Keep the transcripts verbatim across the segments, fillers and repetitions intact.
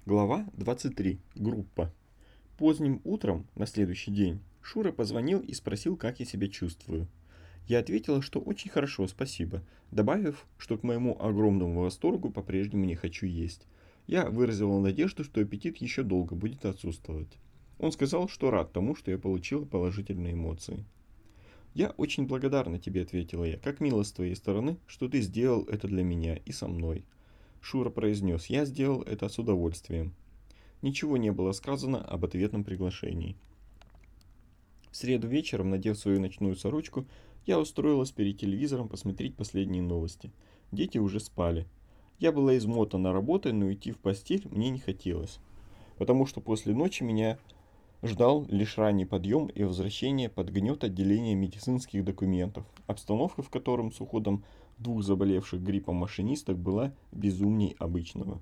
Глава двадцать три. Группа. Поздним утром на следующий день Шура позвонил и спросил, как я себя чувствую. Я ответила, что очень хорошо, спасибо, добавив, что к моему огромному восторгу по-прежнему не хочу есть. Я выразила надежду, что аппетит еще долго будет отсутствовать. Он сказал, что рад тому, что я получила положительные эмоции. «Я очень благодарна тебе», — ответила я. «Как мило с твоей стороны, что ты сделал это для меня и со мной». Шура произнес: «Я сделал это с удовольствием». Ничего не было сказано об ответном приглашении. В среду вечером, надев свою ночную сорочку, я устроилась перед телевизором посмотреть последние новости. Дети уже спали. Я была измотана работой, но идти в постель мне не хотелось, потому что после ночи меня ждал лишь ранний подъем и возвращение под гнет отделения медицинских документов, обстановка в котором с уходом двух заболевших гриппом машинисток была безумней обычного.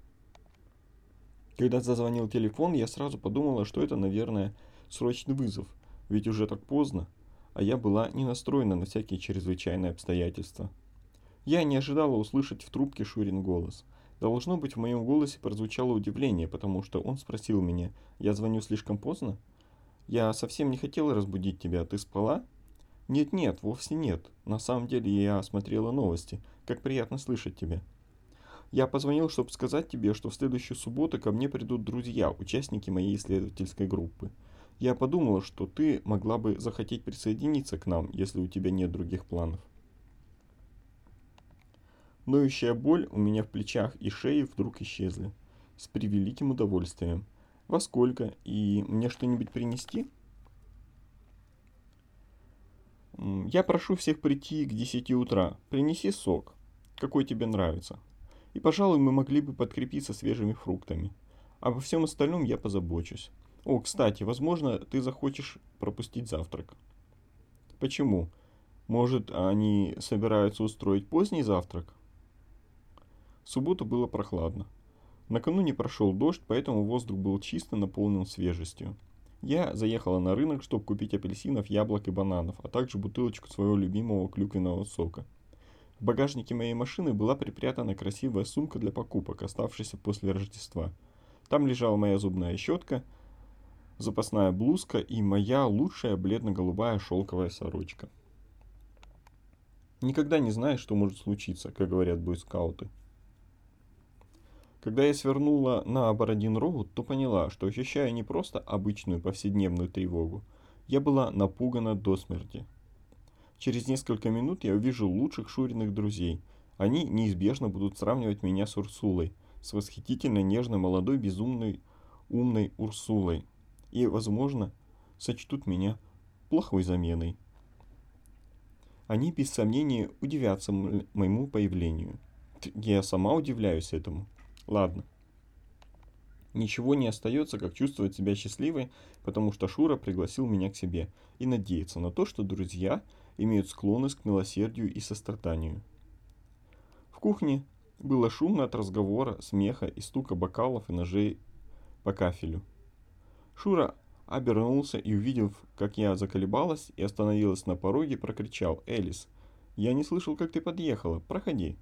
Когда зазвонил телефон, я сразу подумала, что это, наверное, срочный вызов, ведь уже так поздно, а я была не настроена на всякие чрезвычайные обстоятельства. Я не ожидала услышать в трубке Шурин голос. Должно быть, в моем голосе прозвучало удивление, потому что он спросил меня: «Я звоню слишком поздно? Я совсем не хотела разбудить тебя, ты спала?» «Нет-нет, вовсе нет. На самом деле я смотрела новости. Как приятно слышать тебя. Я позвонил, чтобы сказать тебе, что в следующую субботу ко мне придут друзья, участники моей исследовательской группы. Я подумала, что ты могла бы захотеть присоединиться к нам, если у тебя нет других планов». Ноющая боль у меня в плечах и шее вдруг исчезли. С превеликим удовольствием. «Во сколько? И мне что-нибудь принести?» «Я прошу всех прийти к десяти утра. Принеси сок. Какой тебе нравится. И, пожалуй, мы могли бы подкрепиться свежими фруктами. Обо всем остальном я позабочусь. О, кстати, возможно, ты захочешь пропустить завтрак». «Почему? Может, они собираются устроить поздний завтрак?» В субботу было прохладно. Накануне прошел дождь, поэтому воздух был чист и наполнен свежестью. Я заехала на рынок, чтобы купить апельсинов, яблок и бананов, а также бутылочку своего любимого клюквенного сока. В багажнике моей машины была припрятана красивая сумка для покупок, оставшаяся после Рождества. Там лежала моя зубная щетка, запасная блузка и моя лучшая бледно-голубая шелковая сорочка. Никогда не знаешь, что может случиться, как говорят бойскауты. Когда я свернула на Бородин-Роуд, то поняла, что ощущаю не просто обычную повседневную тревогу. Я была напугана до смерти. Через несколько минут я увижу лучших Шуриных друзей. Они неизбежно будут сравнивать меня с Урсулой, с восхитительно нежной молодой безумной умной Урсулой. И, возможно, сочтут меня плохой заменой. Они без сомнения удивятся моему появлению. Я сама удивляюсь этому. Ладно. Ничего не остается, как чувствовать себя счастливой, потому что Шура пригласил меня к себе, и надеяться на то, что друзья имеют склонность к милосердию и состраданию. В кухне было шумно от разговора, смеха и стука бокалов и ножей по кафелю. Шура обернулся и, увидев, как я заколебалась и остановилась на пороге, прокричал: «Элис, я не слышал, как ты подъехала. Проходи».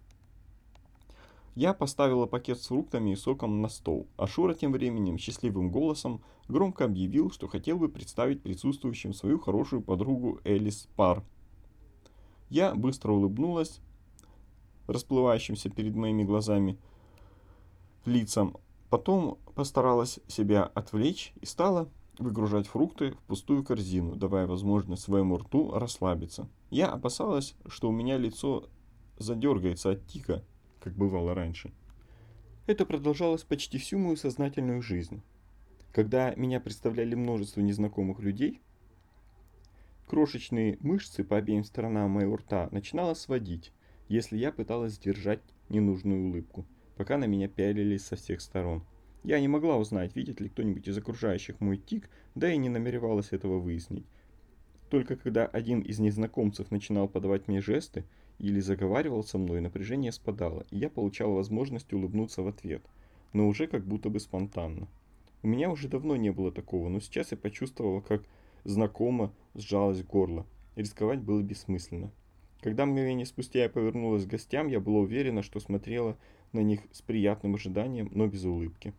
Я поставила пакет с фруктами и соком на стол, а Шура тем временем счастливым голосом громко объявил, что хотел бы представить присутствующим свою хорошую подругу Элис Пар. Я быстро улыбнулась расплывающимся перед моими глазами лицам, потом постаралась себя отвлечь и стала выгружать фрукты в пустую корзину, давая возможность своему рту расслабиться. Я опасалась, что у меня лицо задергается от тика, как бывало раньше. Это продолжалось почти всю мою сознательную жизнь. Когда меня представляли множеству незнакомых людей, крошечные мышцы по обеим сторонам моего рта начинало сводить, если я пыталась сдержать ненужную улыбку, пока на меня пялились со всех сторон. Я не могла узнать, видит ли кто-нибудь из окружающих мой тик, да и не намеревалась этого выяснить. Только когда один из незнакомцев начинал подавать мне жесты или заговаривал со мной, напряжение спадало, и я получал возможность улыбнуться в ответ, но уже как будто бы спонтанно. У меня уже давно не было такого, но сейчас я почувствовал, как знакомо сжалось горло. Рисковать было бессмысленно. Когда мгновение спустя я повернулась к гостям, я была уверена, что смотрела на них с приятным ожиданием, но без улыбки.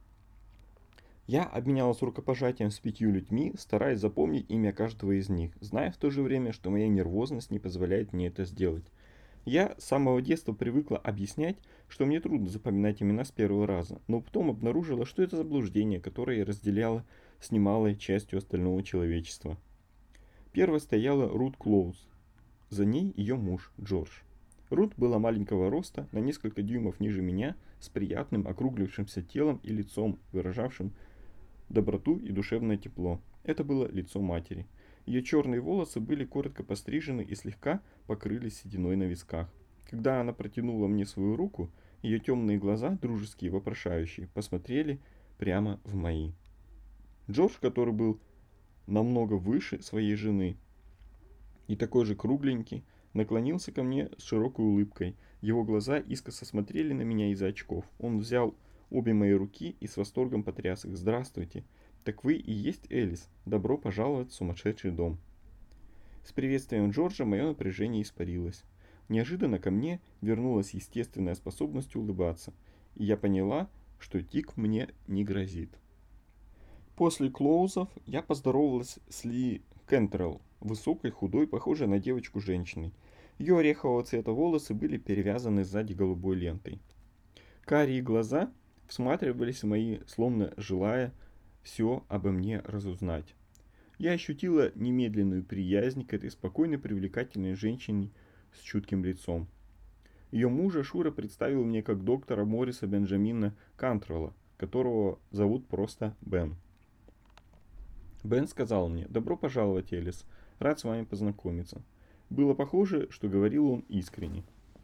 Я обменялась рукопожатием с пятью людьми, стараясь запомнить имя каждого из них, зная в то же время, что моя нервозность не позволяет мне это сделать. Я с самого детства привыкла объяснять, что мне трудно запоминать имена с первого раза, но потом обнаружила, что это заблуждение, которое я разделяла с немалой частью остального человечества. Первой стояла Рут Клоуз, за ней ее муж Джордж. Рут была маленького роста, на несколько дюймов ниже меня, с приятным округлившимся телом и лицом, выражавшим доброту и душевное тепло. Это было лицо матери. Ее черные волосы были коротко пострижены и слегка покрылись сединой на висках. Когда она протянула мне свою руку, ее темные глаза, дружеские и вопрошающие, посмотрели прямо в мои. Джордж, который был намного выше своей жены и такой же кругленький, наклонился ко мне с широкой улыбкой. Его глаза искоса смотрели на меня из-за очков. Он взял обе мои руки и с восторгом потряс их. «Здравствуйте! Так вы и есть Элис. Добро пожаловать в сумасшедший дом!» С приветствием Джорджа мое напряжение испарилось. Неожиданно ко мне вернулась естественная способность улыбаться, и я поняла, что тик мне не грозит. После Клоузов я поздоровалась с Ли Кентрелл, высокой, худой, похожей на девочку женщиной. Ее орехового цвета волосы были перевязаны сзади голубой лентой. Карие глаза всматривались в мои, словно желая все обо мне разузнать. Я ощутила немедленную приязнь к этой спокойной, привлекательной женщине с чутким лицом. Ее мужа Шура представил мне как доктора Мориса Бенджамина Кантрелла, которого зовут просто Бен. Бен сказал мне: «Добро пожаловать, Элис, рад с вами познакомиться». Было похоже, что говорил он искренне.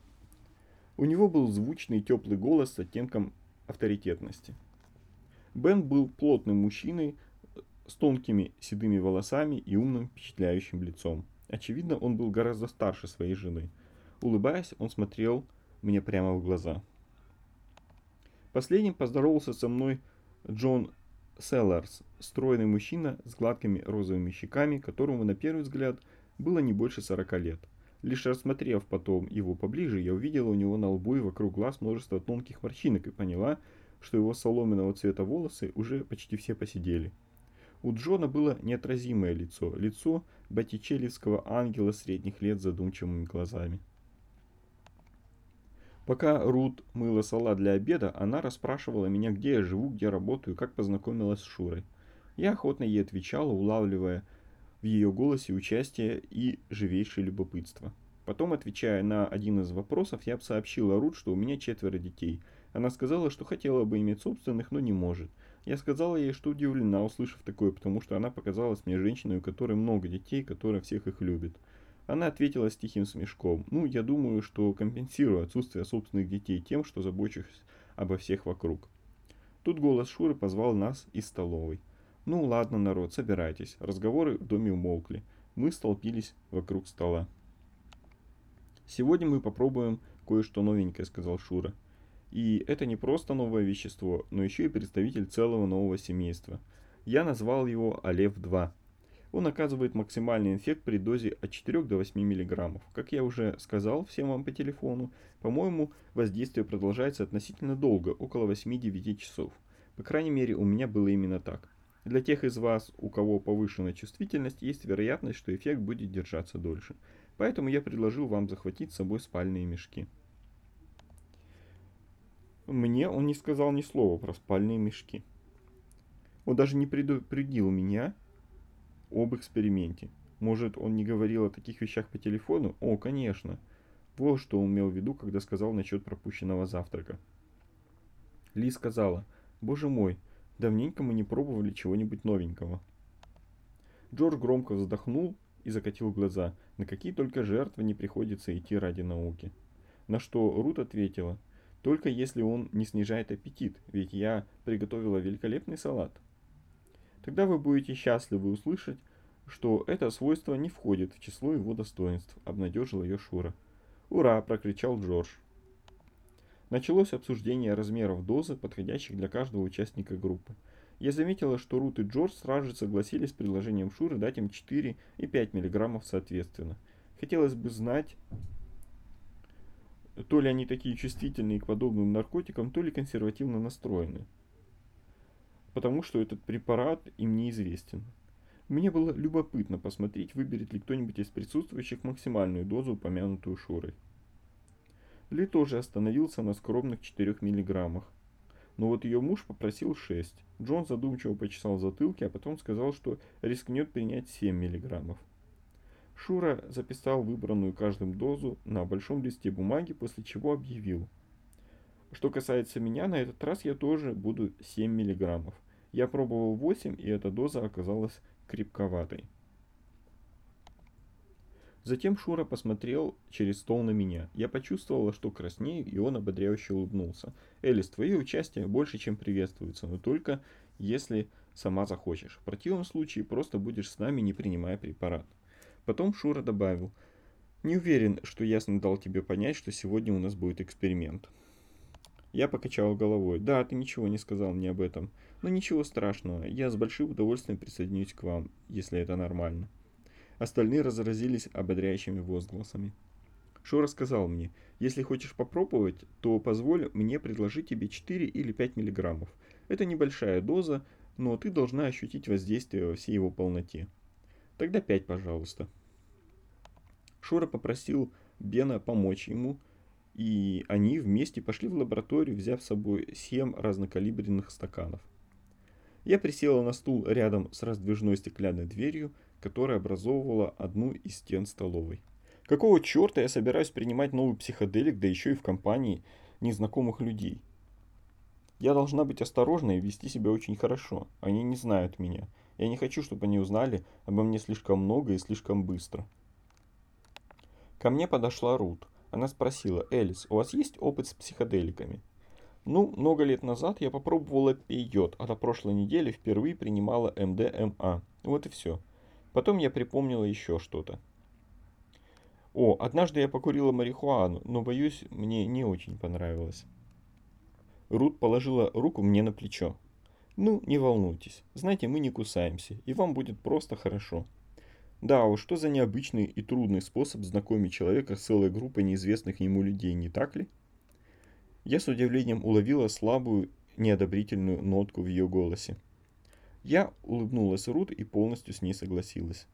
У него был звучный теплый голос с оттенком авторитетности. Бен был плотным мужчиной с тонкими седыми волосами и умным впечатляющим лицом. Очевидно, он был гораздо старше своей жены. Улыбаясь, он смотрел мне прямо в глаза. Последним поздоровался со мной Джон Селларс, стройный мужчина с гладкими розовыми щеками, которому на первый взгляд было не больше сорока лет. Лишь рассмотрев потом его поближе, я увидела у него на лбу и вокруг глаз множество тонких морщинок и поняла, что его соломенного цвета волосы уже почти все поседели. У Джона было неотразимое лицо, лицо боттичеллевского ангела средних лет с задумчивыми глазами. Пока Рут мыла салат для обеда, она расспрашивала меня, где я живу, где работаю, как познакомилась с Шурой. Я охотно ей отвечала, улавливая в ее голосе участие и живейшее любопытство. Потом, отвечая на один из вопросов, я сообщила Рут, что у меня четверо детей. Она сказала, что хотела бы иметь собственных, но не может. Я сказала ей, что удивлена, услышав такое, потому что она показалась мне женщиной, у которой много детей, которая всех их любит. Она ответила с тихим смешком: «Ну, я думаю, что компенсирую отсутствие собственных детей тем, что забочусь обо всех вокруг». Тут голос Шуры позвал нас из столовой. «Ну ладно, народ, собирайтесь». Разговоры в доме умолкли. Мы столпились вокруг стола. «Сегодня мы попробуем кое-что новенькое», — сказал Шура. «И это не просто новое вещество, но еще и представитель целого нового семейства. Я назвал его Алеф два. Он оказывает максимальный эффект при дозе от четырёх до восьми миллиграммов. Как я уже сказал всем вам по телефону, по-моему, воздействие продолжается относительно долго, около восьми-девяти часов. По крайней мере, у меня было именно так. Для тех из вас, у кого повышенная чувствительность, есть вероятность, что эффект будет держаться дольше. Поэтому я предложил вам захватить с собой спальные мешки». Мне он не сказал ни слова про спальные мешки. Он даже не предупредил меня об эксперименте. Может, он не говорил о таких вещах по телефону? О, конечно. Вот что он имел в виду, когда сказал насчет пропущенного завтрака. Ли сказала: «Боже мой, давненько мы не пробовали чего-нибудь новенького». Джордж громко вздохнул и закатил глаза. На какие только жертвы не приходится идти ради науки. На что Рут ответила: «Только если он не снижает аппетит, ведь я приготовила великолепный салат». «Тогда вы будете счастливы услышать, что это свойство не входит в число его достоинств», — обнадежил ее Шура. «Ура!» — прокричал Джордж. Началось обсуждение размеров дозы, подходящих для каждого участника группы. Я заметила, что Рут и Джордж сразу же согласились с предложением Шуры дать им четыре и пять миллиграммов соответственно. Хотелось бы знать, то ли они такие чувствительные к подобным наркотикам, то ли консервативно настроены, потому что этот препарат им неизвестен. Мне было любопытно посмотреть, выберет ли кто-нибудь из присутствующих максимальную дозу, упомянутую Шурой. Ли тоже остановился на скромных четырёх миллиграммах. Но вот ее муж попросил шесть. Джон задумчиво почесал в затылке, а потом сказал, что рискнет принять семь миллиграммов. Шура записал выбранную каждым дозу на большом листе бумаги, после чего объявил: что касается меня, на этот раз я тоже буду семь миллиграммов. Я пробовал восемь, и эта доза оказалась крепковатой. Затем Шура посмотрел через стол на меня. Я почувствовала, что краснею, и он ободряюще улыбнулся. «Элис, твое участие больше, чем приветствуется, но только если сама захочешь. В противном случае просто будешь с нами, не принимая препарат». Потом Шура добавил: «Не уверен, что ясно дал тебе понять, что сегодня у нас будет эксперимент». Я покачал головой. «Да, ты ничего не сказал мне об этом. Но ничего страшного, я с большим удовольствием присоединюсь к вам, если это нормально». Остальные разразились ободряющими возгласами. Шура сказал мне: «Если хочешь попробовать, то позволь мне предложить тебе четыре или пять миллиграммов. Это небольшая доза, но ты должна ощутить воздействие во всей его полноте. Тогда пять, пожалуйста». Шура попросил Бена помочь ему, и они вместе пошли в лабораторию, взяв с собой семь разнокалиберных стаканов. Я присела на стул рядом с раздвижной стеклянной дверью, которая образовывала одну из стен столовой. Какого черта я собираюсь принимать новый психоделик, да еще и в компании незнакомых людей? Я должна быть осторожна и вести себя очень хорошо. Они не знают меня. Я не хочу, чтобы они узнали обо мне слишком много и слишком быстро. Ко мне подошла Рут. Она спросила: «Элис, у вас есть опыт с психоделиками?» «Ну, много лет назад я попробовала пейот, а на прошлой неделе впервые принимала эм дэ эм а. Вот и все. Потом я припомнила еще что-то. О, однажды я покурила марихуану, но, боюсь, мне не очень понравилось». Рут положила руку мне на плечо. «Ну, не волнуйтесь. Знаете, мы не кусаемся, и вам будет просто хорошо». Да уж, что за необычный и трудный способ знакомить человека с целой группой неизвестных ему людей, не так ли? Я с удивлением уловила слабую, неодобрительную нотку в ее голосе. Я улыбнулась Рут и полностью с ней согласилась.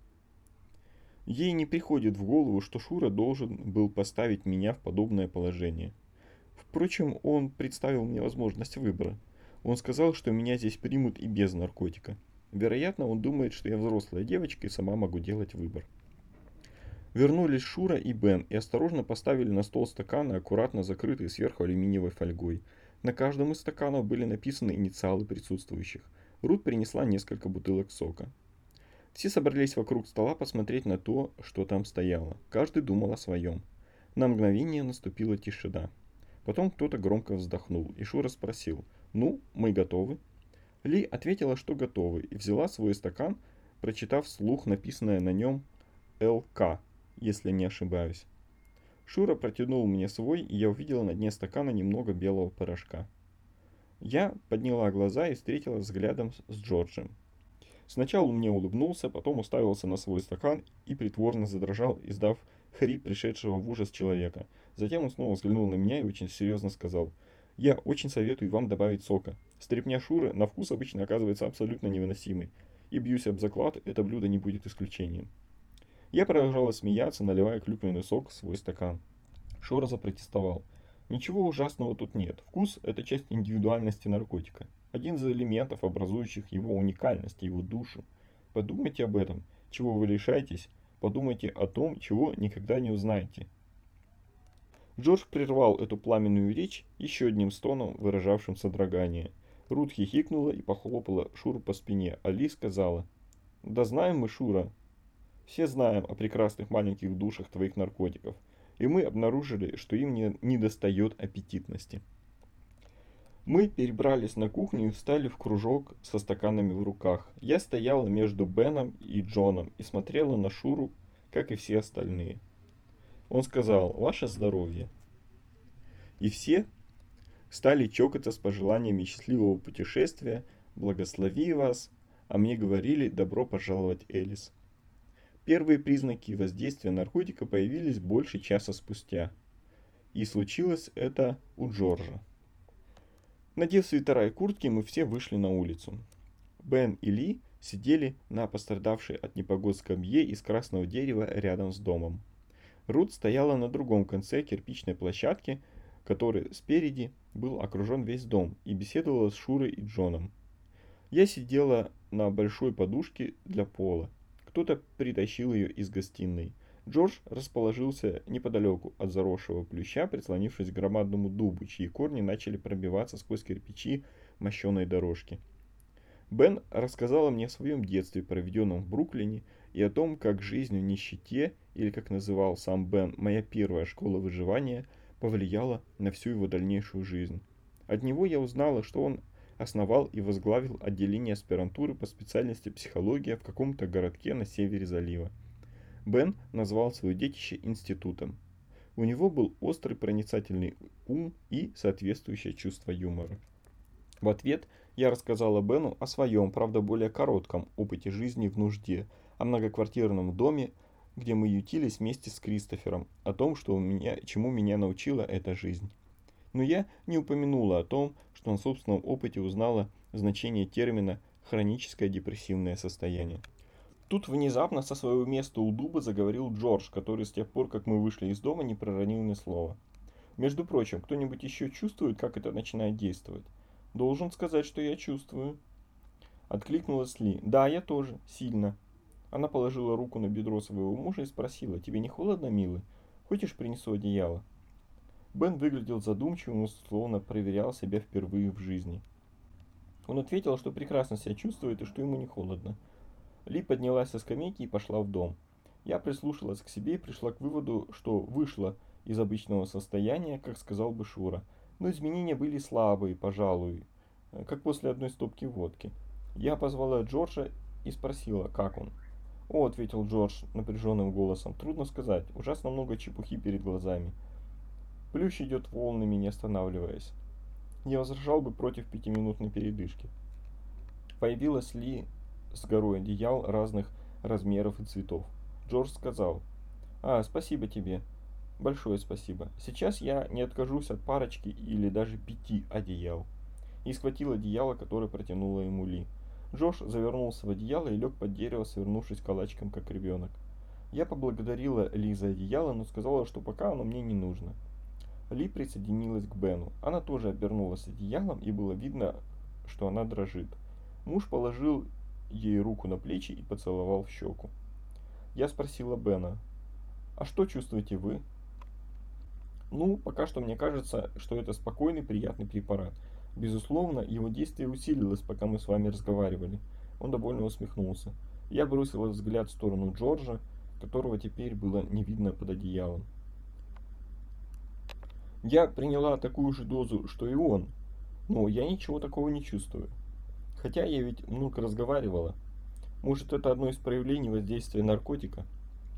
Ей не приходит в голову, что Шура должен был поставить меня в подобное положение. Впрочем, он представил мне возможность выбора. Он сказал, что меня здесь примут и без наркотика. Вероятно, он думает, что я взрослая девочка и сама могу делать выбор. Вернулись Шура и Бен и осторожно поставили на стол стаканы, аккуратно закрытые сверху алюминиевой фольгой. На каждом из стаканов были написаны инициалы присутствующих. Рут принесла несколько бутылок сока. Все собрались вокруг стола посмотреть на то, что там стояло. Каждый думал о своем. На мгновение наступила тишина. Потом кто-то громко вздохнул, и Шура спросил: «Ну, мы готовы?» Ли ответила, что готовы, и взяла свой стакан, прочитав вслух написанное на нем эл ка, если не ошибаюсь. Шура протянул мне свой, и я увидела на дне стакана немного белого порошка. Я подняла глаза и встретилась взглядом с Джорджем. Сначала он мне улыбнулся, потом уставился на свой стакан и притворно задрожал, издав хрип пришедшего в ужас человека. Затем он снова взглянул на меня и очень серьезно сказал: «Я очень советую вам добавить сока. Стряпня Шуры на вкус обычно оказывается абсолютно невыносимой, и бьюсь об заклад, это блюдо не будет исключением». Я продолжала смеяться, наливая клюквенный сок в свой стакан. Шура запротестовал: «Ничего ужасного тут нет. Вкус – это часть индивидуальности наркотика. Один из элементов, образующих его уникальность, его душу. Подумайте об этом, чего вы лишаетесь, подумайте о том, чего никогда не узнаете». Джордж прервал эту пламенную речь еще одним стоном, выражавшим содрогание. Рут хихикнула и похлопала Шуру по спине, а Ли сказала: «Да знаем мы, Шура, все знаем о прекрасных маленьких душах твоих наркотиков, и мы обнаружили, что им не недостает аппетитности». Мы перебрались на кухню и встали в кружок со стаканами в руках. Я стояла между Беном и Джоном и смотрела на Шуру, как и все остальные. Он сказал: «Ваше здоровье». И все стали чокаться с пожеланиями счастливого путешествия, «Благослови вас», а мне говорили: «Добро пожаловать, Элис». Первые признаки воздействия наркотика появились больше часа спустя. И случилось это у Джорджа. Надев свитера и куртки, мы все вышли на улицу. Бен и Ли сидели на пострадавшей от непогод скамье из красного дерева рядом с домом. Рут стояла на другом конце кирпичной площадки, который спереди был окружен весь дом, и беседовала с Шурой и Джоном. Я сидела на большой подушке для пола. Кто-то притащил ее из гостиной. Джордж расположился неподалеку от заросшего плюща, прислонившись к громадному дубу, чьи корни начали пробиваться сквозь кирпичи мощеной дорожки. Бен рассказала мне о своем детстве, проведенном в Бруклине, и о том, как жизнь в нищете, или как называл сам Бен, моя первая школа выживания, повлияла на всю его дальнейшую жизнь. От него я узнала, что он основал и возглавил отделение аспирантуры по специальности психология в каком-то городке на севере залива. Бен назвал свое детище институтом. У него был острый проницательный ум и соответствующее чувство юмора. В ответ я рассказала Бену о своем, правда более коротком, опыте жизни в нужде, о многоквартирном доме, где мы ютились вместе с Кристофером, о том, что у меня, чему меня научила эта жизнь. Но я не упомянула о том, что на собственном опыте узнала значение термина «хроническое депрессивное состояние». Тут внезапно со своего места у дуба заговорил Джордж, который с тех пор, как мы вышли из дома, не проронил ни слова. Между прочим, кто-нибудь еще чувствует, как это начинает действовать? Должен сказать, что я чувствую. Откликнулась Ли. Да, я тоже. Сильно. Она положила руку на бедро своего мужа и спросила: тебе не холодно, милый? Хочешь, принесу одеяло? Бен выглядел задумчивым, словно проверял себя впервые в жизни. Он ответил, что прекрасно себя чувствует и что ему не холодно. Ли поднялась со скамейки и пошла в дом. Я прислушалась к себе и пришла к выводу, что вышла из обычного состояния, как сказал бы Шура. Но изменения были слабые, пожалуй, как после одной стопки водки. Я позвала Джорджа и спросила, как он. «О», — ответил Джордж напряженным голосом, — «трудно сказать, ужасно много чепухи перед глазами. Плющ идет волнами, не останавливаясь. Не возражал бы против пятиминутной передышки». Появилась Ли с горой одеял разных размеров и цветов. Джордж сказал: «А, спасибо тебе. Большое спасибо. Сейчас я не откажусь от парочки или даже пяти одеял». И схватил одеяло, которое протянула ему Ли. Джош завернулся в одеяло и лег под дерево, свернувшись калачиком, как ребенок. Я поблагодарила Ли за одеяло, но сказала, что пока оно мне не нужно. Ли присоединилась к Бену. Она тоже обернулась одеялом, и было видно, что она дрожит. Муж положил ей руку на плечи и поцеловал в щеку. Я спросила Бена: «А что чувствуете вы?» «Ну, пока что мне кажется, что это спокойный, приятный препарат. Безусловно, его действие усилилось, пока мы с вами разговаривали». Он довольно усмехнулся. Я бросила взгляд в сторону Джорджа, которого теперь было не видно под одеялом. Я приняла такую же дозу, что и он, но я ничего такого не чувствую. Хотя я ведь много разговаривала. Может, это одно из проявлений воздействия наркотика?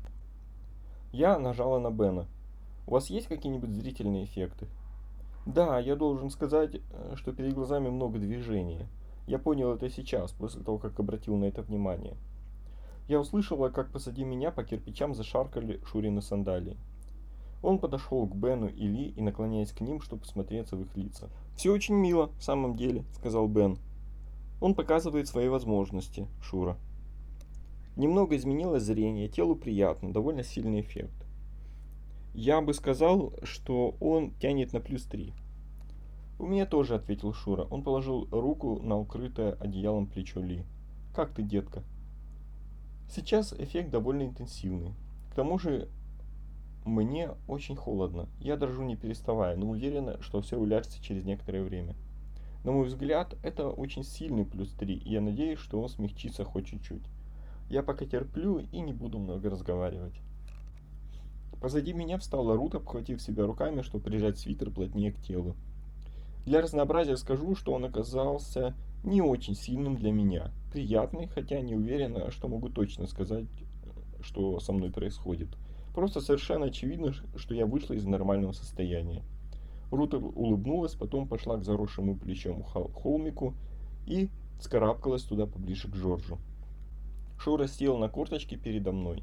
Я нажала на Бена. «У вас есть какие-нибудь зрительные эффекты?» «Да, я должен сказать, что перед глазами много движения. Я понял это сейчас, после того, как обратил на это внимание. Я услышала, как позади меня по кирпичам зашаркали Шурины сандалии». Он подошел к Бену и Ли и, наклоняясь к ним, чтобы посмотреться в их лица. «Все очень мило, в самом деле», — сказал Бен. «Он показывает свои возможности, Шура. Немного изменилось зрение, телу приятно, довольно сильный эффект. Я бы сказал, что он тянет на плюс три». «У меня тоже», — ответил Шура. Он положил руку на укрытое одеялом плечо Ли. «Как ты, детка?» «Сейчас эффект довольно интенсивный. К тому же мне очень холодно. Я дрожу не переставая, но уверена, что все уляжется через некоторое время. На мой взгляд, это очень сильный плюс три, и я надеюсь, что он смягчится хоть чуть-чуть. Я пока терплю и не буду много разговаривать». Позади меня встала Рут, обхватив себя руками, чтобы прижать свитер плотнее к телу. Для разнообразия скажу, что он оказался не очень сильным для меня. Приятный, хотя не уверена, что могу точно сказать, что со мной происходит. Просто совершенно очевидно, что я вышла из нормального состояния. Рут улыбнулась, потом пошла к заросшему плечом холмику и вскарабкалась туда поближе к Джорджу. Шура сел на корточки передо мной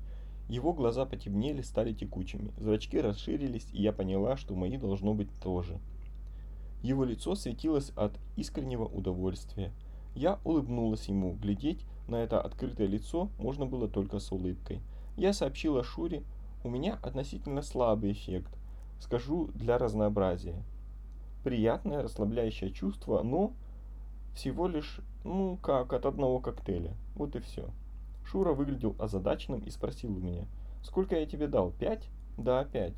Его глаза потемнели, стали текучими, зрачки расширились, и я поняла, что мои должно быть тоже. Его лицо светилось от искреннего удовольствия. Я улыбнулась ему, глядеть на это открытое лицо можно было только с улыбкой. Я сообщила Шуре, у меня относительно слабый эффект, скажу для разнообразия. Приятное расслабляющее чувство, но всего лишь, ну как, от одного коктейля. Вот и все. Шура выглядел озадаченным и спросил у меня, сколько я тебе дал, пять? Да, пять.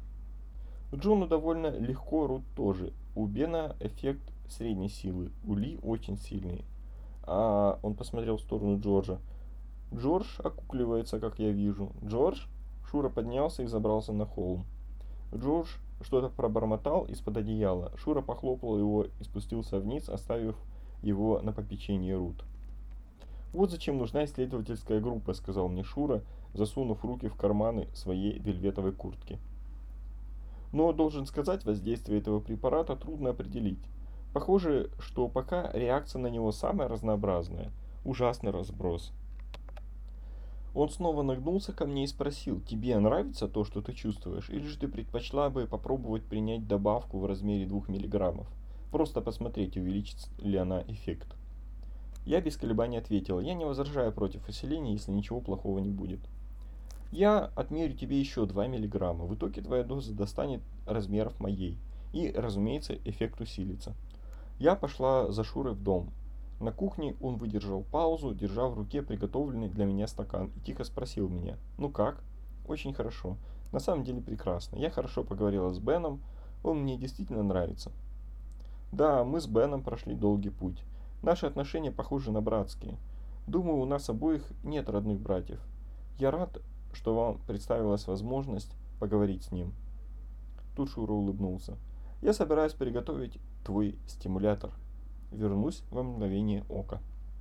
Джону довольно легко, Рут тоже. У Бена эффект средней силы, у Ли очень сильный. А он посмотрел в сторону Джорджа. Джордж окукливается, как я вижу. Джордж? Шура поднялся и забрался на холм. Джордж что-то пробормотал из-под одеяла. Шура похлопал его и спустился вниз, оставив его на попечении Рут. «Вот зачем нужна исследовательская группа», — сказал мне Шура, засунув руки в карманы своей вельветовой куртки. Но, должен сказать, воздействие этого препарата трудно определить. Похоже, что пока реакция на него самая разнообразная. Ужасный разброс. Он снова нагнулся ко мне и спросил, тебе нравится то, что ты чувствуешь, или же ты предпочла бы попробовать принять добавку в размере двух миллиграммов? Просто посмотреть, увеличит ли она эффект. Я без колебаний ответила, я не возражаю против усиления, если ничего плохого не будет. Я отмерю тебе еще два миллиграмма. В итоге твоя доза достанет размеров моей. И, разумеется, эффект усилится. Я пошла за Шурой в дом. На кухне он выдержал паузу, держа в руке приготовленный для меня стакан, и тихо спросил меня, ну как? Очень хорошо. На самом деле прекрасно. Я хорошо поговорила с Беном, он мне действительно нравится. Да, мы с Беном прошли долгий путь. Наши отношения похожи на братские. Думаю, у нас обоих нет родных братьев. Я рад, что вам представилась возможность поговорить с ним. Тут Шура улыбнулся. Я собираюсь приготовить твой стимулятор. Вернусь во мгновение ока.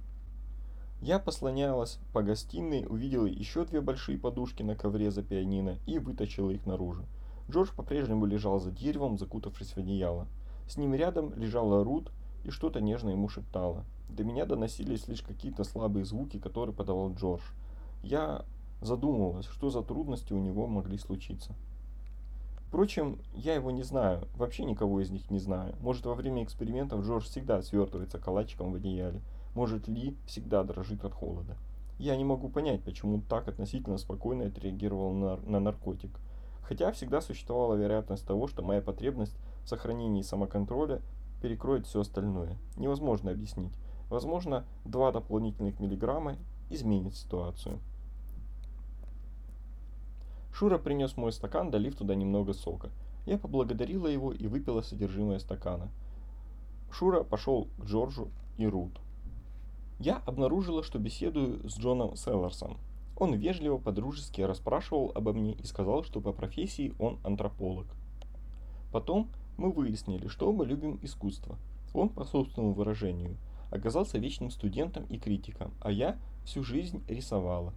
Я послонялась по гостиной, увидела еще две большие подушки на ковре за пианино и вытащила их наружу. Джордж по-прежнему лежал за деревом, закутавшись в одеяло. С ним рядом лежала Рут и что-то нежно ему шептала. До меня доносились лишь какие-то слабые звуки, которые подавал Джордж. Я задумывалась, что за трудности у него могли случиться. Впрочем, я его не знаю, вообще никого из них не знаю. Может, во время экспериментов Джордж всегда свертывается калачиком в одеяле. Может, Ли всегда дрожит от холода. Я не могу понять, почему он так относительно спокойно отреагировал на, на наркотик. Хотя всегда существовала вероятность того, что моя потребность в сохранении самоконтроля перекроет все остальное. Невозможно объяснить. Возможно, два дополнительных миллиграмма изменит ситуацию. Шура принес мой стакан, долив туда немного сока. Я поблагодарила его и выпила содержимое стакана. Шура пошел к Джорджу и Рут. Я обнаружила, что беседую с Джоном Селларсом. Он вежливо, подружески расспрашивал обо мне и сказал, что по профессии он антрополог. Потом мы выяснили, что оба любим искусство. Он, по собственному выражению, оказался вечным студентом и критиком, а я всю жизнь рисовала.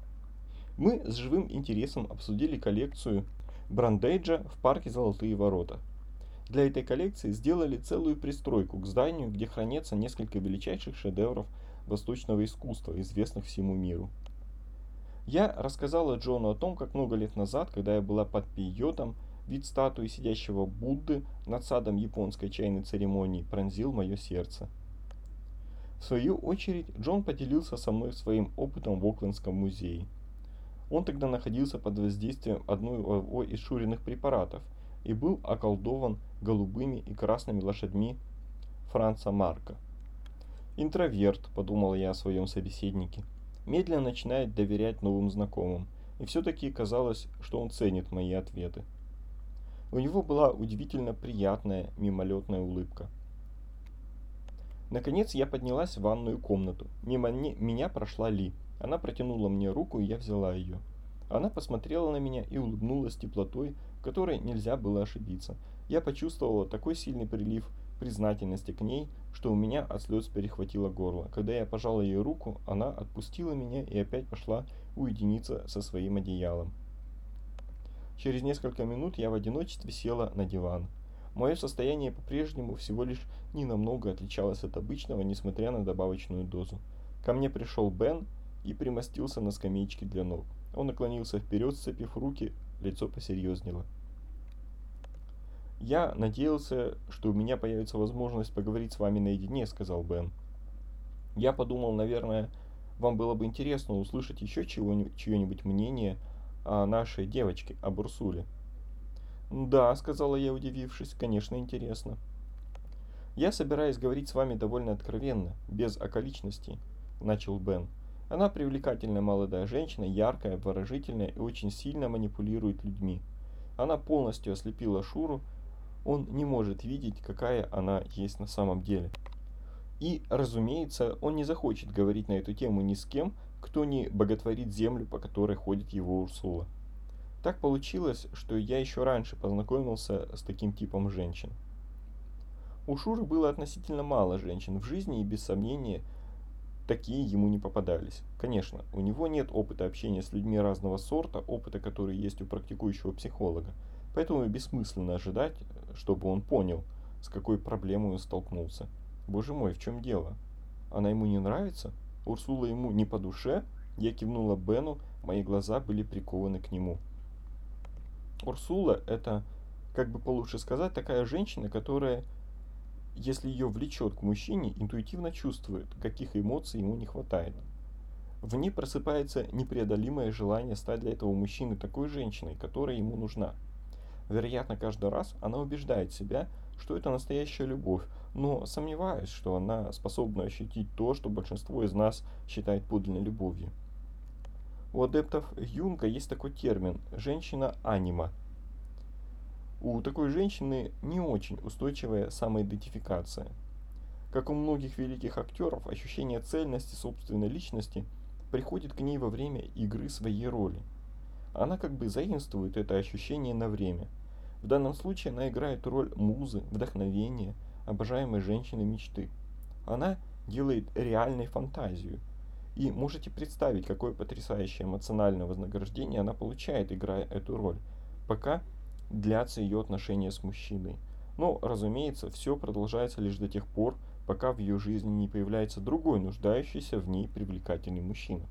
Мы с живым интересом обсудили коллекцию Брандейджа в парке Золотые ворота. Для этой коллекции сделали целую пристройку к зданию, где хранятся несколько величайших шедевров восточного искусства, известных всему миру. Я рассказала Джону о том, как много лет назад, когда я была под Пейотом, вид статуи сидящего Будды над садом японской чайной церемонии пронзил мое сердце. В свою очередь, Джон поделился со мной своим опытом в Оклендском музее. Он тогда находился под воздействием одного из Шуриных препаратов и был околдован голубыми и красными лошадьми Франца Марка. «Интроверт», — подумал я о своем собеседнике, медленно начинает доверять новым знакомым, и все-таки казалось, что он ценит мои ответы. У него была удивительно приятная мимолетная улыбка. Наконец я поднялась в ванную комнату. Мимо меня прошла Ли. Она протянула мне руку, и я взяла ее. Она посмотрела на меня и улыбнулась теплотой, в которой нельзя было ошибиться. Я почувствовала такой сильный прилив признательности к ней, что у меня от слез перехватило горло. Когда я пожала ей руку, она отпустила меня и опять пошла уединиться со своим одеялом. Через несколько минут я в одиночестве села на диван. Мое состояние по-прежнему всего лишь ненамного отличалось от обычного, несмотря на добавочную дозу. Ко мне пришел Бен и примостился на скамеечке для ног. Он наклонился вперед, сцепив руки, лицо посерьезнело. «Я надеялся, что у меня появится возможность поговорить с вами наедине», — сказал Бен. «Я подумал, наверное, вам было бы интересно услышать еще чье-нибудь мнение о нашей девочке, об Урсуле». «Да», — сказала я, удивившись, — «конечно, интересно». «Я собираюсь говорить с вами довольно откровенно, без околичностей», — начал Бен. «Она привлекательная молодая женщина, яркая, обворожительная и очень сильно манипулирует людьми. Она полностью ослепила Шуру, он не может видеть, какая она есть на самом деле. И, разумеется, он не захочет говорить на эту тему ни с кем, кто не боготворит землю, по которой ходит его Урсула. Так получилось, что я еще раньше познакомился с таким типом женщин. У Шуры было относительно мало женщин в жизни, и без сомнения такие ему не попадались. Конечно, у него нет опыта общения с людьми разного сорта, опыта, который есть у практикующего психолога, поэтому бессмысленно ожидать, чтобы он понял, с какой проблемой он столкнулся. Боже мой, в чем дело? Она ему не нравится? Урсула ему не по душе? Я кивнула Бену, мои глаза были прикованы к нему. Урсула — это, как бы получше сказать, такая женщина, которая, если ее влечет к мужчине, интуитивно чувствует, каких эмоций ему не хватает. В ней просыпается непреодолимое желание стать для этого мужчины такой женщиной, которая ему нужна. Вероятно, каждый раз она убеждает себя, что это настоящая любовь, но сомневаюсь, что она способна ощутить то, что большинство из нас считает подлинной любовью. У адептов Юнга есть такой термин – женщина-анима. У такой женщины не очень устойчивая самоидентификация. Как у многих великих актеров, ощущение цельности собственной личности приходит к ней во время игры своей роли. Она как бы заимствует это ощущение на время. В данном случае она играет роль музы, вдохновения, обожаемой женщины мечты. Она делает реальной фантазию. И можете представить, какое потрясающее эмоциональное вознаграждение она получает, играя эту роль, пока длятся ее отношения с мужчиной. Но, разумеется, все продолжается лишь до тех пор, пока в ее жизни не появляется другой, нуждающийся в ней привлекательный мужчина.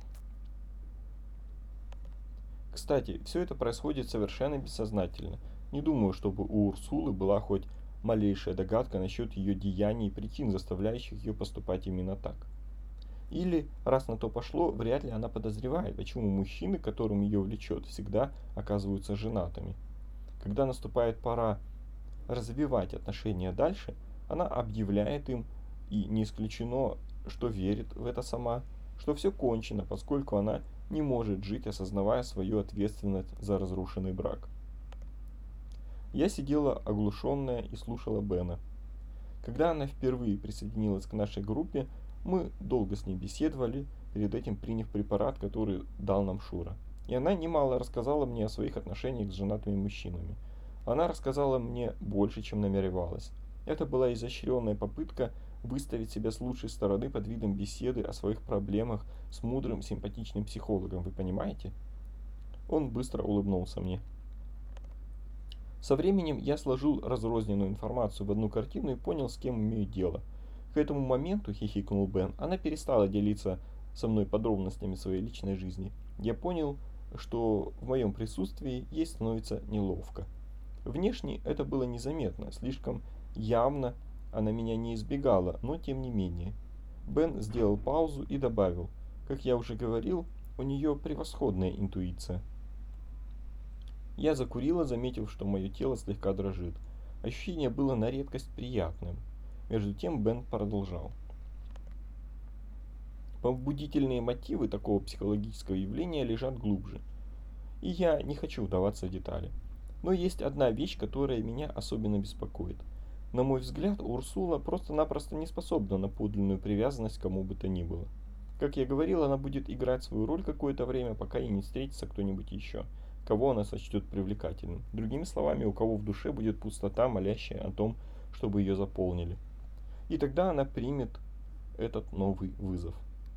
Кстати, все это происходит совершенно бессознательно. Не думаю, чтобы у Урсулы была хоть малейшая догадка насчет ее деяний и причин, заставляющих ее поступать именно так. Или, раз на то пошло, вряд ли она подозревает, почему мужчины, которым ее влечет, всегда оказываются женатыми. Когда наступает пора развивать отношения дальше, она объявляет им, и не исключено, что верит в это сама, что все кончено, поскольку она не может жить, осознавая свою ответственность за разрушенный брак. Я сидела оглушенная и слушала Бена. Когда она впервые присоединилась к нашей группе, мы долго с ней беседовали, перед этим приняв препарат, который дал нам Шура. И она немало рассказала мне о своих отношениях с женатыми мужчинами. Она рассказала мне больше, чем намеревалась. Это была изощренная попытка выставить себя с лучшей стороны под видом беседы о своих проблемах с мудрым, симпатичным психологом, вы понимаете? Он быстро улыбнулся мне. Со временем я сложил разрозненную информацию в одну картину и понял, с кем имею дело. К этому моменту, хихикнул Бен, она перестала делиться со мной подробностями своей личной жизни. Я понял, что в моем присутствии ей становится неловко. Внешне это было незаметно, слишком явно она меня не избегала, но тем не менее. Бен сделал паузу и добавил, как я уже говорил, у нее превосходная интуиция. Я закурила, заметив, что мое тело слегка дрожит. Ощущение было на редкость приятным. Между тем Бен продолжал. Побудительные мотивы такого психологического явления лежат глубже. И я не хочу вдаваться в детали. Но есть одна вещь, которая меня особенно беспокоит. На мой взгляд, Урсула просто-напросто не способна на подлинную привязанность к кому бы то ни было. Как я говорил, она будет играть свою роль какое-то время, пока ей не встретится кто-нибудь еще, кого она сочтет привлекательным. Другими словами, у кого в душе будет пустота, молящая о том, чтобы ее заполнили. И тогда она примет этот новый вызов.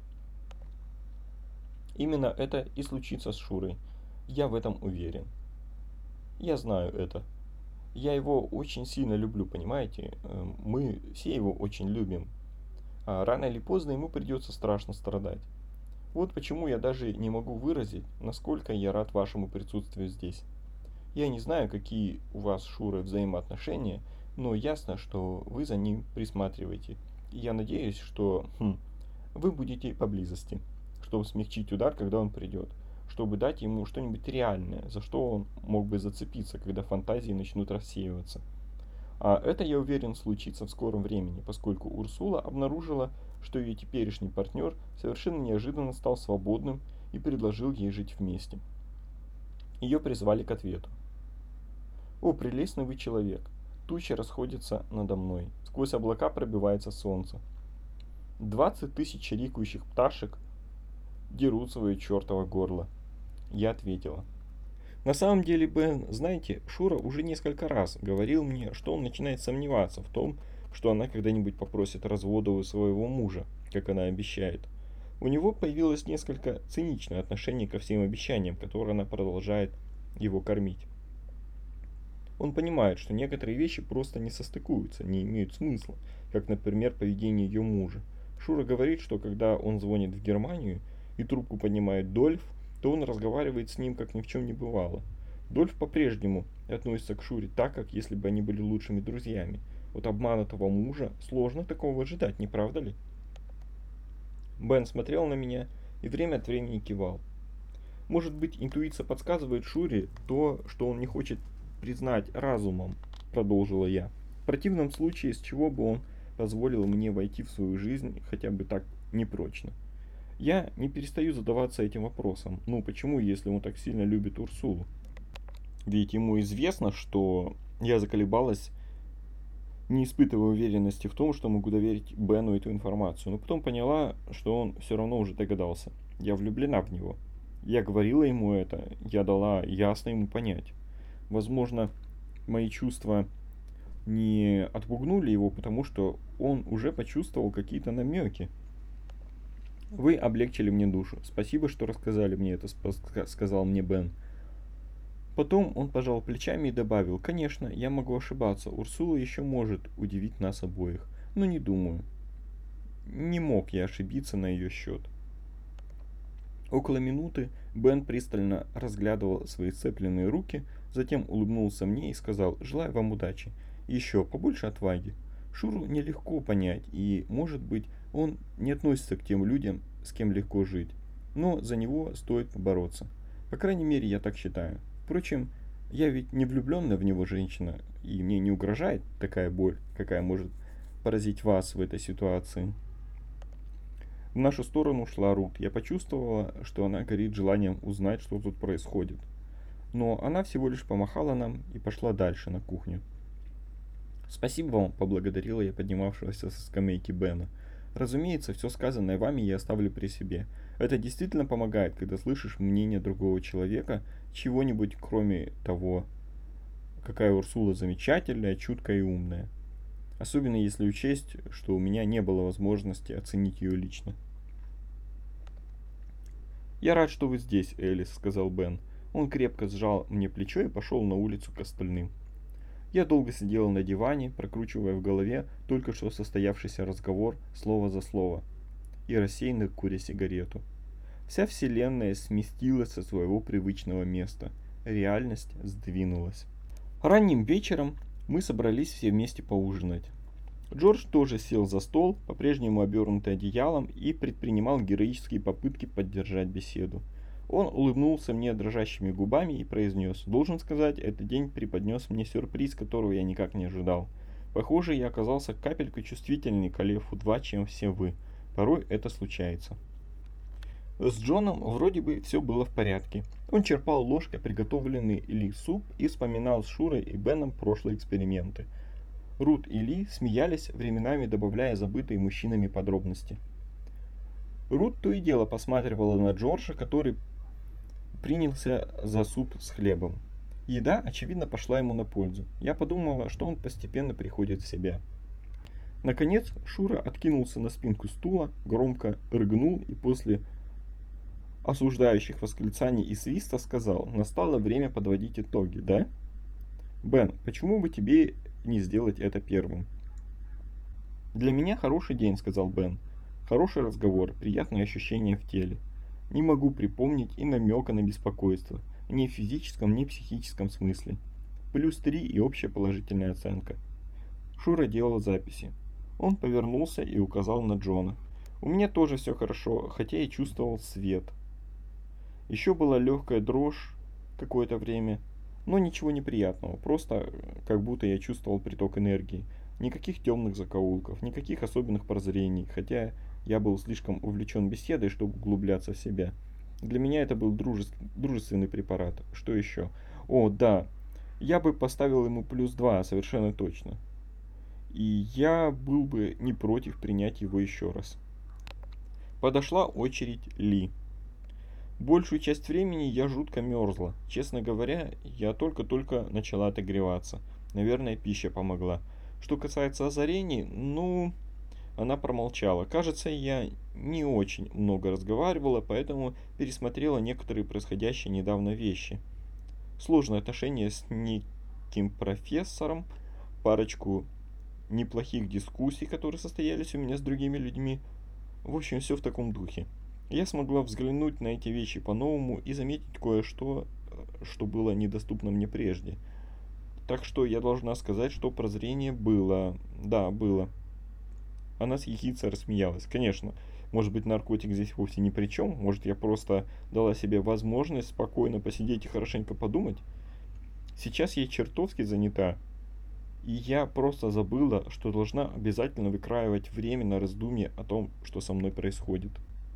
Именно это и случится с Шурой. Я в этом уверен. Я знаю это. Я его очень сильно люблю, понимаете? Мы все его очень любим. А рано или поздно ему придется страшно страдать. Вот почему я даже не могу выразить, насколько я рад вашему присутствию здесь. Я не знаю, какие у вас с Шурой взаимоотношения, но ясно, что вы за ним присматриваете. И я надеюсь, что хм, вы будете поблизости, чтобы смягчить удар, когда он придет, чтобы дать ему что-нибудь реальное, за что он мог бы зацепиться, когда фантазии начнут рассеиваться. А это, я уверен, случится в скором времени, поскольку Урсула обнаружила, что ее теперешний партнер совершенно неожиданно стал свободным и предложил ей жить вместе. Ее призвали к ответу. «О, прелестный вы человек! Тучи расходятся надо мной, сквозь облака пробивается солнце. Двадцать тысяч чирикающих пташек дерут свое чертово горло». Я ответила. На самом деле, Бен, знаете, Шура уже несколько раз говорил мне, что он начинает сомневаться в том, что она когда-нибудь попросит развода у своего мужа, как она обещает. У него появилось несколько циничное отношение ко всем обещаниям, которые она продолжает его кормить. Он понимает, что некоторые вещи просто не состыкуются, не имеют смысла, как, например, поведение ее мужа. Шура говорит, что когда он звонит в Германию и трубку поднимает Дольф, то он разговаривает с ним, как ни в чем не бывало. Дольф по-прежнему относится к Шуре так, как если бы они были лучшими друзьями. От обманутого мужа сложно такого ожидать, не правда ли? Бен смотрел на меня и время от времени кивал. Может быть, интуиция подсказывает Шуре то, что он не хочет признать разумом, продолжила я. В противном случае, с чего бы он позволил мне войти в свою жизнь хотя бы так непрочно? Я не перестаю задаваться этим вопросом. Ну почему, если он так сильно любит Урсулу? Ведь ему известно, что я заколебалась, не испытывая уверенности в том, что могу доверить Бену эту информацию. Но потом поняла, что он все равно уже догадался. Я влюблена в него. Я говорила ему это, я дала ясно ему понять. Возможно, мои чувства не отпугнули его, потому что он уже почувствовал какие-то намеки. «Вы облегчили мне душу. Спасибо, что рассказали мне это», — сказал мне Бен. Потом он пожал плечами и добавил: «Конечно, я могу ошибаться. Урсула еще может удивить нас обоих. Но не думаю. Не мог я ошибиться на ее счет». Около минуты Бен пристально разглядывал свои сцепленные руки, затем улыбнулся мне и сказал: «Желаю вам удачи. И еще побольше отваги. Шуру нелегко понять, и, может быть, он не относится к тем людям, с кем легко жить. Но за него стоит побороться. По крайней мере, я так считаю. Впрочем, я ведь не влюбленная в него женщина, и мне не угрожает такая боль, какая может поразить вас в этой ситуации». В нашу сторону шла Рут. Я почувствовала, что она горит желанием узнать, что тут происходит. Но она всего лишь помахала нам и пошла дальше, на кухню. «Спасибо вам», — поблагодарила я поднимавшегося со скамейки Бена. «Разумеется, все сказанное вами я оставлю при себе. Это действительно помогает, когда слышишь мнение другого человека, чего-нибудь кроме того, какая Урсула замечательная, чуткая и умная. Особенно если учесть, что у меня не было возможности оценить ее лично». «Я рад, что вы здесь, Элис», — сказал Бен. Он крепко сжал мне плечо и пошел на улицу к остальным. Я долго сидела на диване, прокручивая в голове только что состоявшийся разговор слово за слово, и рассеянно куря сигарету. Вся вселенная сместилась со своего привычного места. Реальность сдвинулась. Ранним вечером мы собрались все вместе поужинать. Джордж тоже сел за стол, по-прежнему обернутый одеялом, и предпринимал героические попытки поддержать беседу. Он улыбнулся мне дрожащими губами и произнес: «Должен сказать, этот день преподнес мне сюрприз, которого я никак не ожидал. Похоже, я оказался капельку чувствительнее к Алефу два, чем все вы. Порой это случается». С Джоном вроде бы все было в порядке. Он черпал ложкой приготовленный Ли суп и вспоминал с Шурой и Беном прошлые эксперименты. Рут и Ли смеялись, временами добавляя забытые мужчинами подробности. Рут то и дело посматривала на Джорджа, который принялся за суп с хлебом. Еда, очевидно, пошла ему на пользу. Я подумала, что он постепенно приходит в себя. Наконец, Шура откинулся на спинку стула, громко рыгнул и после осуждающих восклицаний и свиста сказал: «Настало время подводить итоги, да? Бен, почему бы тебе не сделать это первым?» «Для меня хороший день», — сказал Бен. «Хороший разговор, приятные ощущения в теле. Не могу припомнить и намека на беспокойство, ни в физическом, ни в психическом смысле. Плюс три и общая положительная оценка. Шура делал записи. Он повернулся и указал на Джона. У меня тоже все хорошо, хотя и чувствовал свет. Еще была легкая дрожь какое-то время, но ничего неприятного, просто как будто я чувствовал приток энергии. Никаких темных закоулков, никаких особенных прозрений, хотя я был слишком увлечен беседой, чтобы углубляться в себя. Для меня это был дружеск... дружественный препарат. Что еще? О, да, я бы поставил ему плюс два, совершенно точно. И я был бы не против принять его еще раз. Подошла очередь Ли. Большую часть времени я жутко мерзла. Честно говоря, я только-только начала отогреваться. Наверное, пища помогла. Что касается озарений, ну... Она промолчала. Кажется, я не очень много разговаривала, поэтому пересмотрела некоторые происходящие недавно вещи. Сложные отношения с неким профессором, парочку неплохих дискуссий, которые состоялись у меня с другими людьми. В общем, все в таком духе. Я смогла взглянуть на эти вещи по-новому и заметить кое-что, что было недоступно мне прежде. Так что я должна сказать, что прозрение было. Да, было. Она с ехидцей рассмеялась. Конечно, может быть, наркотик здесь вовсе ни при чем. Может, я просто дала себе возможность спокойно посидеть и хорошенько подумать. Сейчас я чертовски занята. И я просто забыла, что должна обязательно выкраивать время на раздумье о том, что со мной происходит.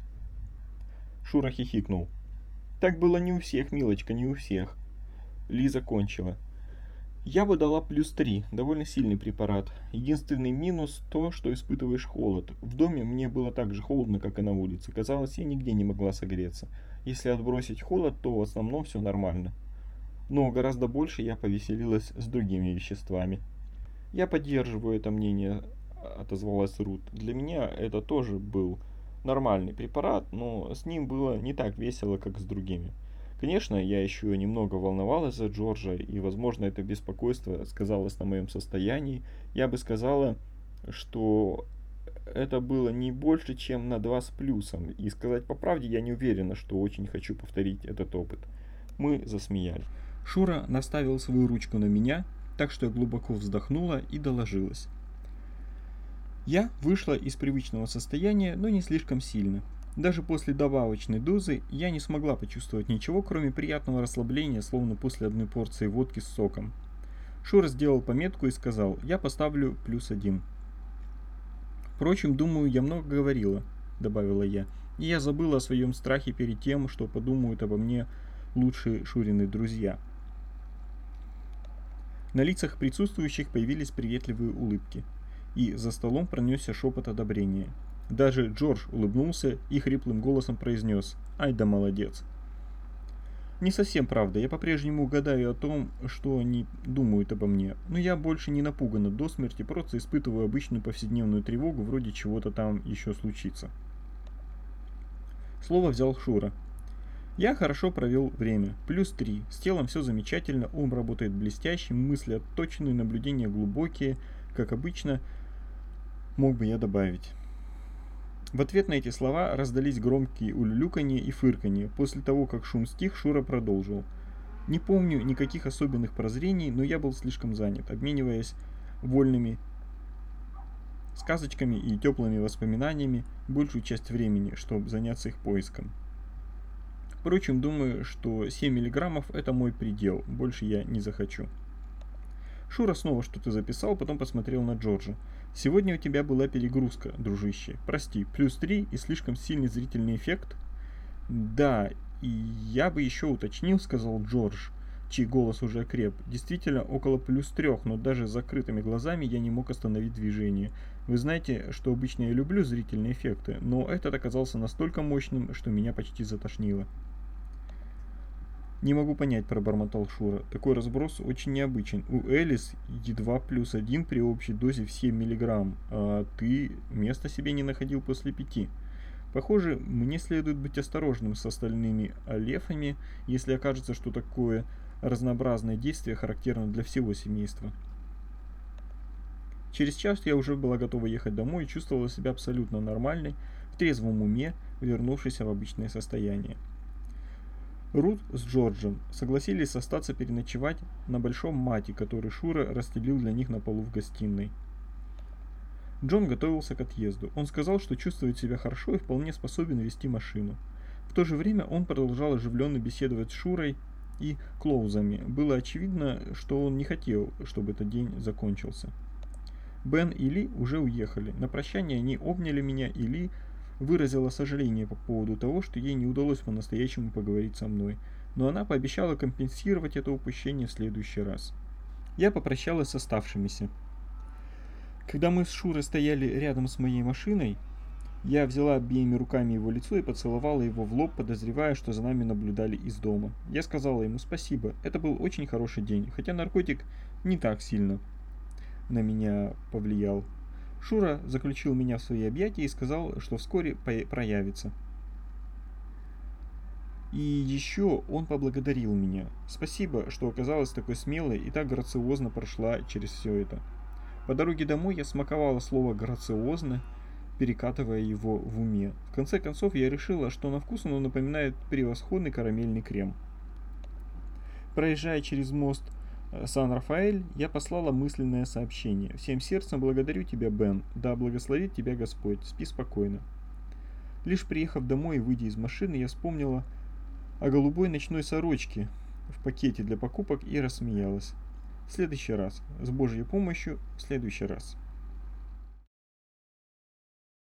Шура хихикнул. Так было не у всех, милочка, не у всех. Ли закончила. Я бы дала плюс три, довольно сильный препарат. Единственный минус то, что испытываешь холод. В доме мне было так же холодно, как и на улице. Казалось, я нигде не могла согреться. Если отбросить холод, то в основном все нормально. Но гораздо больше я повеселилась с другими веществами. Я поддерживаю это мнение, отозвалась Рут. Для меня это тоже был нормальный препарат, но с ним было не так весело, как с другими. Конечно, я еще немного волновалась за Джорджа, и, возможно, это беспокойство сказалось на моем состоянии. Я бы сказала, что это было не больше, чем на два с плюсом. И сказать по правде, я не уверена, что очень хочу повторить этот опыт. Мы засмеялись. Шура наставил свою ручку на меня, так что я глубоко вздохнула и доложилась. Я вышла из привычного состояния, но не слишком сильно. Даже после добавочной дозы я не смогла почувствовать ничего, кроме приятного расслабления, словно после одной порции водки с соком. Шура сделал пометку и сказал, я поставлю плюс один. Впрочем, думаю, я много говорила, добавила я, и я забыла о своем страхе перед тем, что подумают обо мне лучшие Шурины друзья. На лицах присутствующих появились приветливые улыбки, и за столом пронесся шепот одобрения. Даже Джордж улыбнулся и хриплым голосом произнес «Ай да молодец». Не совсем правда, я по-прежнему гадаю о том, что они думают обо мне, но я больше не напугана до смерти, просто испытываю обычную повседневную тревогу, вроде чего-то там еще случится. Слово взял Шура. Я хорошо провел время, плюс три, с телом все замечательно, ум работает блестяще, мысли отточенные, наблюдения глубокие, как обычно, мог бы я добавить. В ответ на эти слова раздались громкие улюлюканье и фырканье. После того, как шум стих, Шура продолжил. Не помню никаких особенных прозрений, но я был слишком занят, обмениваясь вольными сказочками и теплыми воспоминаниями большую часть времени, чтобы заняться их поиском. Впрочем, думаю, что семь миллиграммов это мой предел, больше я не захочу. Шура снова что-то записал, потом посмотрел на Джорджа. «Сегодня у тебя была перегрузка, дружище. Прости, плюс три и слишком сильный зрительный эффект?» «Да, и я бы еще уточнил», — сказал Джордж, чей голос уже окреп. «Действительно, около плюс трех, но даже с закрытыми глазами я не мог остановить движение. Вы знаете, что обычно я люблю зрительные эффекты, но этот оказался настолько мощным, что меня почти затошнило». «Не могу понять», — пробормотал Шура. «Такой разброс очень необычен. У Элис едва плюс один при общей дозе в семь миллиграмм, а ты места себе не находил после пяти. Похоже, мне следует быть осторожным с остальными алефами, если окажется, что такое разнообразное действие характерно для всего семейства». Через час я уже была готова ехать домой и чувствовала себя абсолютно нормальной, в трезвом уме, вернувшийся в обычное состояние. Рут с Джорджем согласились остаться переночевать на большом мате, который Шура расстелил для них на полу в гостиной. Джон готовился к отъезду. Он сказал, что чувствует себя хорошо и вполне способен вести машину. В то же время он продолжал оживленно беседовать с Шурой и Клоузами. Было очевидно, что он не хотел, чтобы этот день закончился. Бен и Ли уже уехали. На прощание они обняли меня, и Ли выразила сожаление по поводу того, что ей не удалось по-настоящему поговорить со мной, но она пообещала компенсировать это упущение в следующий раз. Я попрощалась с оставшимися. Когда мы с Шурой стояли рядом с моей машиной, я взяла обеими руками его лицо и поцеловала его в лоб, подозревая, что за нами наблюдали из дома. Я сказала ему спасибо, это был очень хороший день, хотя наркотик не так сильно на меня повлиял. Шура заключил меня в свои объятия и сказал, что вскоре проявится. И еще он поблагодарил меня. Спасибо, что оказалась такой смелой и так грациозно прошла через все это. По дороге домой я смаковала слово «грациозно», перекатывая его в уме. В конце концов я решила, что на вкус оно напоминает превосходный карамельный крем. Проезжая через мост Сан-Рафаэль, я послала мысленное сообщение. «Всем сердцем благодарю тебя, Бен. Да благословит тебя Господь. Спи спокойно». Лишь приехав домой и выйдя из машины, я вспомнила о голубой ночной сорочке в пакете для покупок и рассмеялась. В следующий раз. С Божьей помощью, в следующий раз.